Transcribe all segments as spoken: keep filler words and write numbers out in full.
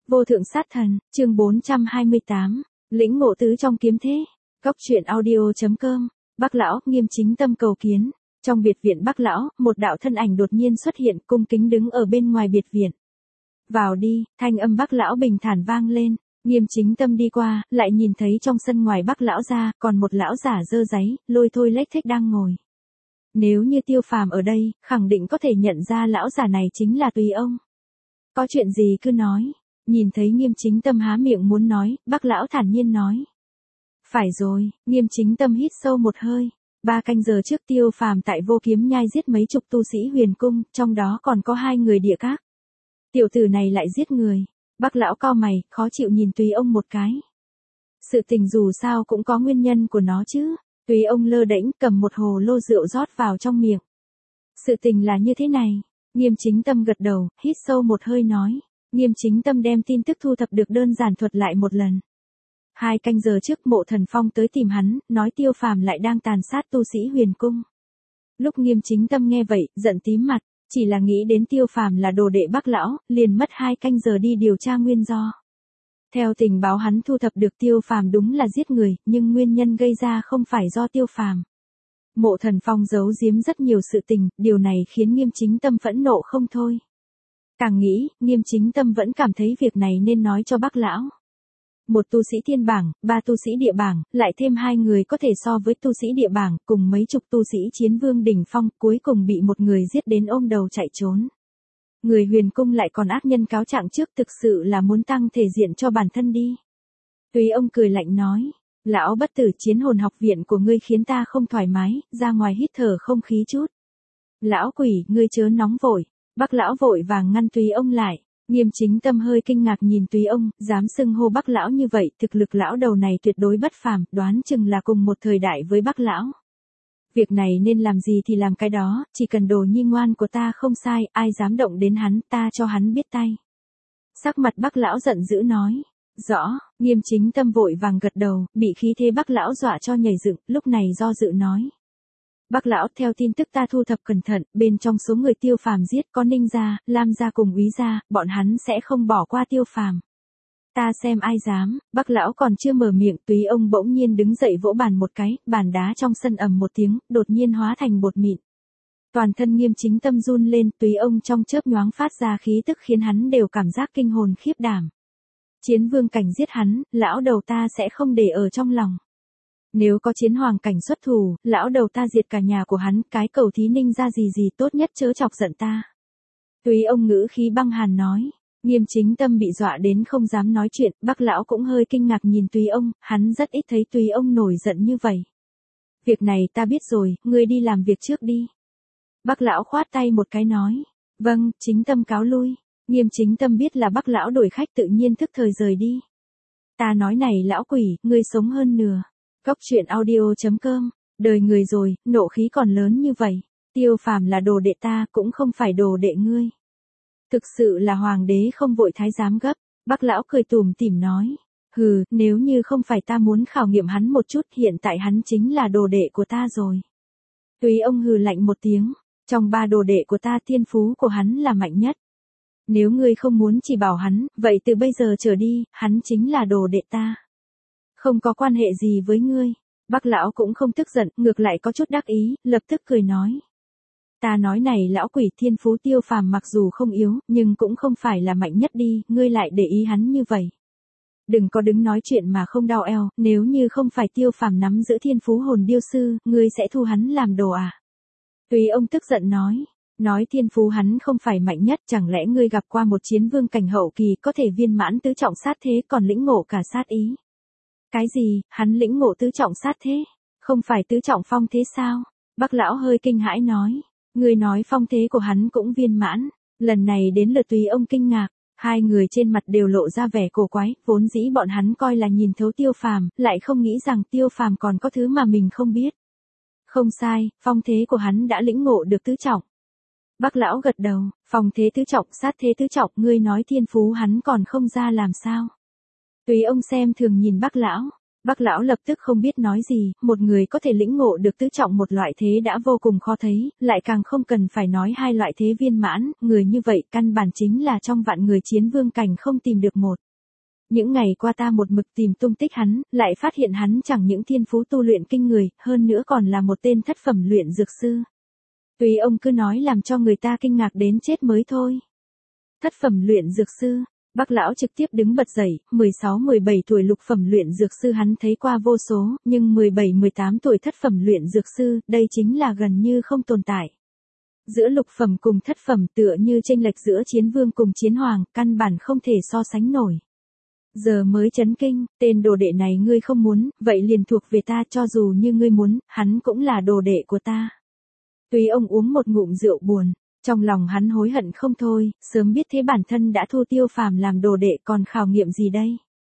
Vô thượng sát thần, chương bốn trăm hai mươi tám, lĩnh ngộ tứ trong kiếm thế. Góc truyện audio.com, Bác lão, Nghiêm Chính Tâm cầu kiến. Trong biệt viện Bác lão, một đạo thân ảnh đột nhiên xuất hiện, cung kính đứng ở bên ngoài biệt viện. Vào đi, thanh âm Bác lão bình thản vang lên. Nghiêm Chính Tâm đi qua, lại nhìn thấy trong sân ngoài Bác lão ra, còn một lão giả dơ giấy, lôi thôi lếch thếch đang ngồi. Nếu như Tiêu Phàm ở đây, khẳng định có thể nhận ra lão giả này chính là Tùy ông. Có chuyện gì cứ nói. Nhìn thấy Nghiêm Chính Tâm há miệng muốn nói, Bác lão thản nhiên nói. Phải rồi, Nghiêm Chính Tâm hít sâu một hơi. Ba canh giờ trước Tiêu Phàm tại Vô Kiếm Nhai giết mấy chục tu sĩ huyền cung, trong đó còn có hai người địa các. Tiểu tử này lại giết người. Bác lão cau mày, khó chịu nhìn Tùy ông một cái. Sự tình dù sao cũng có nguyên nhân của nó chứ. Tùy ông lơ đễnh cầm một hồ lô rượu rót vào trong miệng. Sự tình là như thế này. Nghiêm Chính Tâm gật đầu, hít sâu một hơi nói. Nghiêm Chính Tâm đem tin tức thu thập được đơn giản thuật lại một lần. Hai canh giờ trước Mộ Thần Phong tới tìm hắn, nói Tiêu Phàm lại đang tàn sát tu sĩ huyền cung. Lúc Nghiêm Chính Tâm nghe vậy, giận tím mặt, chỉ là nghĩ đến Tiêu Phàm là đồ đệ Bác lão, liền mất hai canh giờ đi điều tra nguyên do. Theo tình báo hắn thu thập được Tiêu Phàm đúng là giết người, nhưng nguyên nhân gây ra không phải do Tiêu Phàm. Mộ Thần Phong giấu giếm rất nhiều sự tình, điều này khiến Nghiêm Chính Tâm phẫn nộ không thôi. Càng nghĩ, Nghiêm Chính Tâm vẫn cảm thấy việc này nên nói cho Bác lão. Một tu sĩ thiên bảng, ba tu sĩ địa bảng, lại thêm hai người có thể so với tu sĩ địa bảng, cùng mấy chục tu sĩ chiến vương đỉnh phong, cuối cùng bị một người giết đến ôm đầu chạy trốn. Người huyền cung lại còn ác nhân cáo trạng trước, thực sự là muốn tăng thể diện cho bản thân đi. Tùy ông cười lạnh nói, lão bất tử, chiến hồn học viện của ngươi khiến ta không thoải mái, ra ngoài hít thở không khí chút. Lão quỷ, ngươi chớ nóng vội. Bác lão vội vàng ngăn Tùy ông lại. Nghiêm Chính Tâm hơi kinh ngạc nhìn Tùy ông, dám xưng hô Bác lão như vậy, thực lực lão đầu này tuyệt đối bất phàm, đoán chừng là cùng một thời đại với Bác lão. Việc này nên làm gì thì làm cái đó, chỉ cần đồ nhi ngoan của ta không sai, ai dám động đến hắn, ta cho hắn biết tay. Sắc mặt Bác lão giận dữ nói. Rõ. Nghiêm Chính Tâm vội vàng gật đầu, bị khí thế Bác lão dọa cho nhảy dựng, lúc này do dự nói. Bác lão, theo tin tức ta thu thập cẩn thận, bên trong số người Tiêu Phàm giết có Ninh gia, Lam gia cùng Úy gia, bọn hắn sẽ không bỏ qua Tiêu Phàm. Ta xem ai dám. Bác lão còn chưa mở miệng, Tùy ông bỗng nhiên đứng dậy vỗ bàn một cái, bàn đá trong sân ầm một tiếng, đột nhiên hóa thành bột mịn. Toàn thân Nghiêm Chính Tâm run lên, Tùy ông trong chớp nhoáng phát ra khí tức khiến hắn đều cảm giác kinh hồn khiếp đảm. Chiến vương cảnh giết hắn, lão đầu ta sẽ không để ở trong lòng. Nếu có chiến hoàng cảnh xuất thủ, lão đầu ta diệt cả nhà của hắn, cái cầu thí Ninh ra gì gì, tốt nhất chớ chọc giận ta. Tùy ông ngữ khí băng hàn nói. Nghiêm Chính Tâm bị dọa đến không dám nói chuyện, Bác lão cũng hơi kinh ngạc nhìn Tùy ông, hắn rất ít thấy Tùy ông nổi giận như vậy. Việc này ta biết rồi, ngươi đi làm việc trước đi. Bác lão khoát tay một cái nói. Vâng, Chính Tâm cáo lui. Nghiêm Chính Tâm biết là Bác lão đổi khách tự nhiên thức thời rời đi. Ta nói này lão quỷ, ngươi sống hơn nửa. Góc truyện audio.com, đời người rồi, nộ khí còn lớn như vậy. Tiêu Phàm là đồ đệ ta, cũng không phải đồ đệ ngươi. Thực sự là hoàng đế không vội thái giám gấp. Bác lão cười tủm tỉm nói. Hừ, nếu như không phải ta muốn khảo nghiệm hắn một chút, hiện tại hắn chính là đồ đệ của ta rồi. Tùy ông hừ lạnh một tiếng. Trong ba đồ đệ của ta, thiên phú của hắn là mạnh nhất. Nếu ngươi không muốn chỉ bảo hắn, vậy từ bây giờ trở đi, hắn chính là đồ đệ ta. Không có quan hệ gì với ngươi. Bác lão cũng không tức giận, ngược lại có chút đắc ý, lập tức cười nói. Ta nói này lão quỷ, thiên phú Tiêu Phàm mặc dù không yếu, nhưng cũng không phải là mạnh nhất đi, ngươi lại để ý hắn như vậy. Đừng có đứng nói chuyện mà không đau eo, nếu như không phải Tiêu Phàm nắm giữ thiên phú hồn điêu sư, ngươi sẽ thu hắn làm đồ à? Tùy ông tức giận nói. Nói thiên phú hắn không phải mạnh nhất, chẳng lẽ ngươi gặp qua một chiến vương cảnh hậu kỳ có thể viên mãn tứ trọng sát thế còn lĩnh ngộ cả sát ý? Cái gì, hắn lĩnh ngộ tứ trọng sát thế? Không phải tứ trọng phong thế sao? Bác lão hơi kinh hãi nói. Người nói phong thế của hắn cũng viên mãn. Lần này đến lượt Tùy ông kinh ngạc. Hai người trên mặt đều lộ ra vẻ cổ quái, vốn dĩ bọn hắn coi là nhìn thấu Tiêu Phàm, lại không nghĩ rằng Tiêu Phàm còn có thứ mà mình không biết. Không sai, phong thế của hắn đã lĩnh ngộ được tứ trọng. Bác lão gật đầu, phong thế tứ trọng, sát thế tứ trọng, ngươi nói thiên phú hắn còn không ra làm sao? Tùy ông xem thường nhìn Bác lão. Bác lão lập tức không biết nói gì, một người có thể lĩnh ngộ được tứ trọng một loại thế đã vô cùng khó thấy, lại càng không cần phải nói hai loại thế viên mãn, người như vậy căn bản chính là trong vạn người chiến vương cảnh không tìm được một. Những ngày qua ta một mực tìm tung tích hắn, lại phát hiện hắn chẳng những thiên phú tu luyện kinh người, hơn nữa còn là một tên thất phẩm luyện dược sư. Tùy ông cứ nói làm cho người ta kinh ngạc đến chết mới thôi. Thất phẩm luyện dược sư. Bác lão trực tiếp đứng bật dậy, mười sáu mười bảy tuổi lục phẩm luyện dược sư hắn thấy qua vô số, nhưng mười bảy mười tám tuổi thất phẩm luyện dược sư, đây chính là gần như không tồn tại. Giữa lục phẩm cùng thất phẩm tựa như chênh lệch giữa chiến vương cùng chiến hoàng, căn bản không thể so sánh nổi. Giờ mới chấn kinh, tên đồ đệ này ngươi không muốn, vậy liền thuộc về ta, cho dù như ngươi muốn, hắn cũng là đồ đệ của ta. Tùy ông uống một ngụm rượu buồn. Trong lòng hắn hối hận không thôi, sớm biết thế bản thân đã thu Tiêu Phàm làm đồ đệ còn khảo nghiệm gì đây.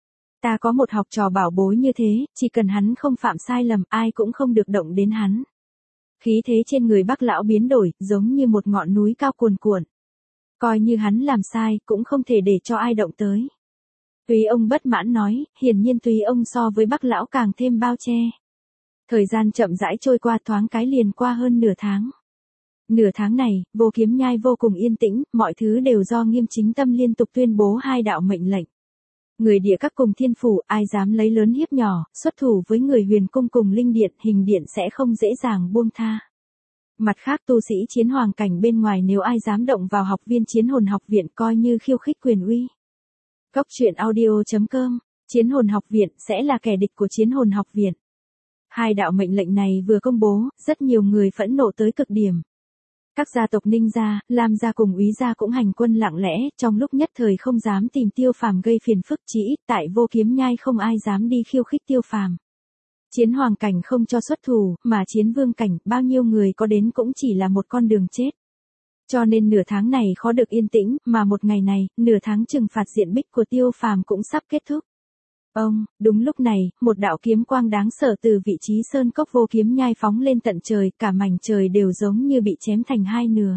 Ta có một học trò bảo bối như thế, chỉ cần hắn không phạm sai lầm, ai cũng không được động đến hắn. Khí thế trên người Bác lão biến đổi, giống như một ngọn núi cao cuồn cuộn. Coi như hắn làm sai, cũng không thể để cho ai động tới. Tùy ông bất mãn nói, hiển nhiên Tùy ông so với Bác lão càng thêm bao che. Thời gian chậm rãi trôi qua, thoáng cái liền qua hơn nửa tháng. Nửa tháng này, Vô Kiếm Nhai vô cùng yên tĩnh, mọi thứ đều do Nghiêm Chính Tâm liên tục tuyên bố hai đạo mệnh lệnh. Người địa các cùng thiên phủ, ai dám lấy lớn hiếp nhỏ, xuất thủ với người huyền cung cùng linh điện, hình điện sẽ không dễ dàng buông tha. Mặt khác tu sĩ chiến hoàng cảnh bên ngoài nếu ai dám động vào học viên chiến hồn học viện coi như khiêu khích quyền uy. Cốc truyện audio chấm com, chiến hồn học viện sẽ là kẻ địch của chiến hồn học viện. Hai đạo mệnh lệnh này vừa công bố, rất nhiều người phẫn nộ tới cực điểm. Các gia tộc Ninh gia, Lam gia cùng Úy gia cũng hành quân lặng lẽ, trong lúc nhất thời không dám tìm Tiêu Phàm gây phiền phức, chỉ ít tại Vô Kiếm Nhai không ai dám đi khiêu khích Tiêu Phàm. Chiến hoàng cảnh không cho xuất thủ, mà chiến vương cảnh, bao nhiêu người có đến cũng chỉ là một con đường chết. Cho nên nửa tháng này khó được yên tĩnh, mà một ngày này, nửa tháng trừng phạt diện bích của Tiêu Phàm cũng sắp kết thúc. Ông, đúng lúc này, một đạo kiếm quang đáng sợ từ vị trí sơn cốc Vô Kiếm Nhai phóng lên tận trời, cả mảnh trời đều giống như bị chém thành hai nửa.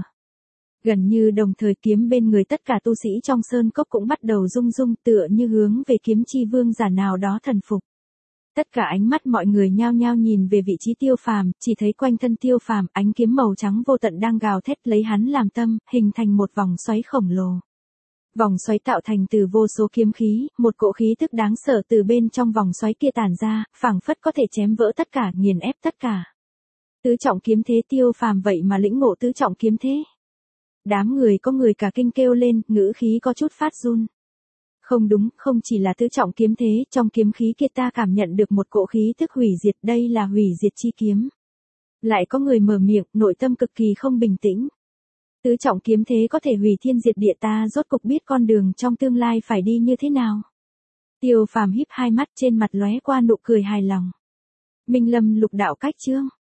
Gần như đồng thời kiếm bên người tất cả tu sĩ trong sơn cốc cũng bắt đầu rung rung tựa như hướng về kiếm chi vương giả nào đó thần phục. Tất cả ánh mắt mọi người nhao nhao nhìn về vị trí Tiêu Phàm, chỉ thấy quanh thân Tiêu Phàm ánh kiếm màu trắng vô tận đang gào thét lấy hắn làm tâm, hình thành một vòng xoáy khổng lồ. Vòng xoáy tạo thành từ vô số kiếm khí, một cỗ khí tức đáng sợ từ bên trong vòng xoáy kia tản ra, phảng phất có thể chém vỡ tất cả, nghiền ép tất cả. Tứ trọng kiếm thế Tiêu Phàm vậy mà lĩnh ngộ tứ trọng kiếm thế. Đám người có người cả kinh kêu lên, ngữ khí có chút phát run. Không đúng, không chỉ là tứ trọng kiếm thế, trong kiếm khí kia ta cảm nhận được một cỗ khí tức hủy diệt, đây là hủy diệt chi kiếm. Lại có người mở miệng, nội tâm cực kỳ không bình tĩnh. Tứ trọng kiếm thế có thể hủy thiên diệt địa, ta rốt cục biết con đường trong tương lai phải đi như thế nào. Tiêu Phàm híp hai mắt, trên mặt lóe qua nụ cười hài lòng. Minh Lâm lục đạo cách chương.